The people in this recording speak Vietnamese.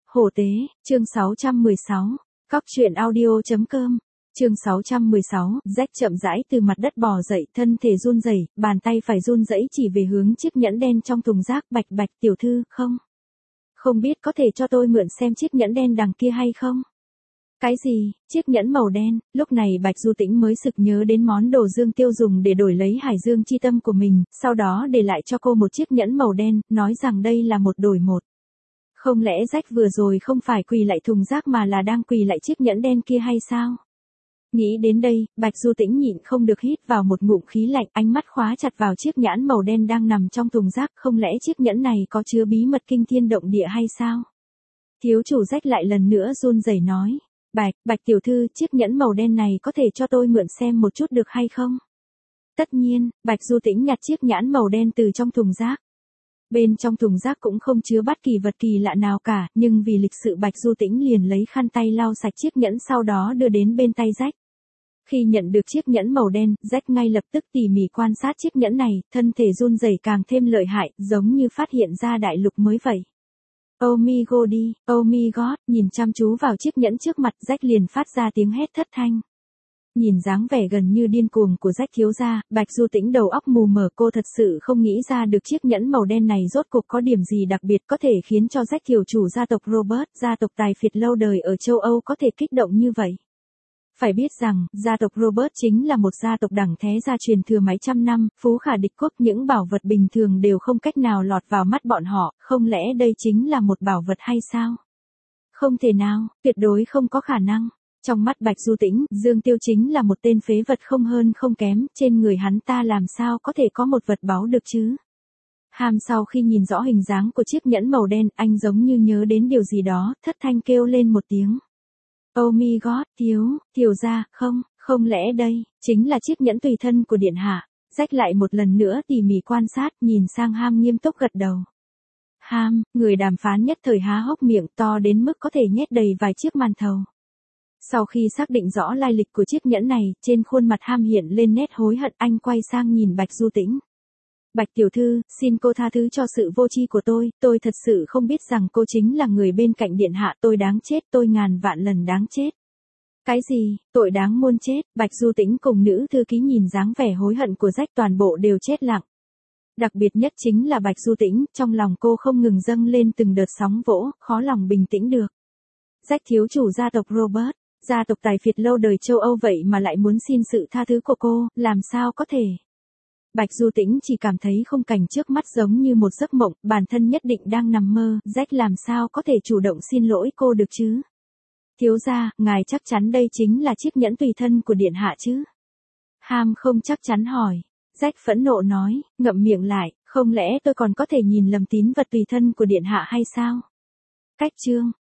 Hổ tế, chương 616, Cóc truyện audio.com, chương 616, Jack chậm rãi từ mặt đất bò dậy, thân thể run rẩy, bàn tay phải run rẩy chỉ về hướng chiếc nhẫn đen trong thùng rác. Bạch bạch tiểu thư, không biết có thể cho tôi mượn xem chiếc nhẫn đen đằng kia hay không? Cái gì, chiếc nhẫn màu đen? Lúc này Bạch Du Tĩnh mới sực nhớ đến món đồ Dương Tiêu dùng để đổi lấy Hải Dương chi tâm của mình, sau đó để lại cho cô một chiếc nhẫn màu đen, nói rằng đây là một đổi một. Không lẽ Jack vừa rồi không phải quỳ lại thùng rác mà là đang quỳ lại chiếc nhẫn đen kia hay sao? Nghĩ đến đây, Bạch Du Tĩnh nhịn không được hít vào một ngụm khí lạnh, ánh mắt khóa chặt vào chiếc nhẫn màu đen đang nằm trong thùng rác. Không lẽ chiếc nhẫn này có chứa bí mật kinh thiên động địa hay sao? Thiếu chủ Jack lại lần nữa run rẩy nói. Bạch tiểu thư, chiếc nhẫn màu đen này có thể cho tôi mượn xem một chút được hay không? Tất nhiên, Bạch Du Tĩnh nhặt chiếc nhẫn màu đen từ trong thùng rác. Bên trong thùng rác cũng không chứa bất kỳ vật kỳ lạ nào cả, nhưng vì lịch sự Bạch Du Tĩnh liền lấy khăn tay lau sạch chiếc nhẫn, sau đó đưa đến bên tay Jack. Khi nhận được chiếc nhẫn màu đen, Jack ngay lập tức tỉ mỉ quan sát chiếc nhẫn này, thân thể run rẩy càng thêm lợi hại, giống như phát hiện ra đại lục mới vậy. Oh my god, nhìn chăm chú vào chiếc nhẫn trước mặt, Jack liền phát ra tiếng hét thất thanh. Nhìn dáng vẻ gần như điên cuồng của Jack thiếu gia, Bạch Du Tĩnh đầu óc mù mờ, cô thật sự không nghĩ ra được chiếc nhẫn màu đen này rốt cuộc có điểm gì đặc biệt có thể khiến cho Jack thiếu chủ gia tộc Robert, gia tộc tài phiệt lâu đời ở châu Âu có thể kích động như vậy. Phải biết rằng, gia tộc Robert chính là một gia tộc đẳng thế gia truyền thừa mấy trăm năm, phú khả địch quốc, những bảo vật bình thường đều không cách nào lọt vào mắt bọn họ, không lẽ đây chính là một bảo vật hay sao? Không thể nào, tuyệt đối không có khả năng. Trong mắt Bạch Du Tĩnh, Dương Tiêu chính là một tên phế vật không hơn không kém, trên người hắn ta làm sao có thể có một vật báu được chứ? Sau khi nhìn rõ hình dáng của chiếc nhẫn màu đen, anh giống như nhớ đến điều gì đó, thất thanh kêu lên một tiếng. Oh my god, thiếu gia, không lẽ đây chính là chiếc nhẫn tùy thân của điện hạ? Jack lại một lần nữa tỉ mỉ quan sát, nhìn sang nghiêm túc gật đầu. Người đàm phán nhất thời há hốc miệng to đến mức có thể nhét đầy vài chiếc màn thầu. Sau khi xác định rõ lai lịch của chiếc nhẫn này, trên khuôn mặt hiện lên nét hối hận, anh quay sang nhìn Bạch Du Tĩnh. Bạch tiểu thư, xin cô tha thứ cho sự vô tri của tôi thật sự không biết rằng cô chính là người bên cạnh điện hạ, tôi đáng chết, tôi ngàn vạn lần đáng chết. Cái gì, tội đáng muôn chết? Bạch Du Tĩnh cùng nữ thư ký nhìn dáng vẻ hối hận của Jack toàn bộ đều chết lặng. Đặc biệt nhất chính là Bạch Du Tĩnh, trong lòng cô không ngừng dâng lên từng đợt sóng vỗ, khó lòng bình tĩnh được. Jack thiếu chủ gia tộc Robert, gia tộc tài phiệt lâu đời châu Âu vậy mà lại muốn xin sự tha thứ của cô, làm sao có thể? Bạch Du Tĩnh chỉ cảm thấy khung cảnh trước mắt giống như một giấc mộng, bản thân nhất định đang nằm mơ, Jack làm sao có thể chủ động xin lỗi cô được chứ? Thiếu gia, ngài chắc chắn đây chính là chiếc nhẫn tùy thân của điện hạ chứ? Không chắc chắn hỏi. Jack phẫn nộ nói, ngậm miệng lại, không lẽ tôi còn có thể nhìn lầm tín vật tùy thân của điện hạ hay sao? Cách chương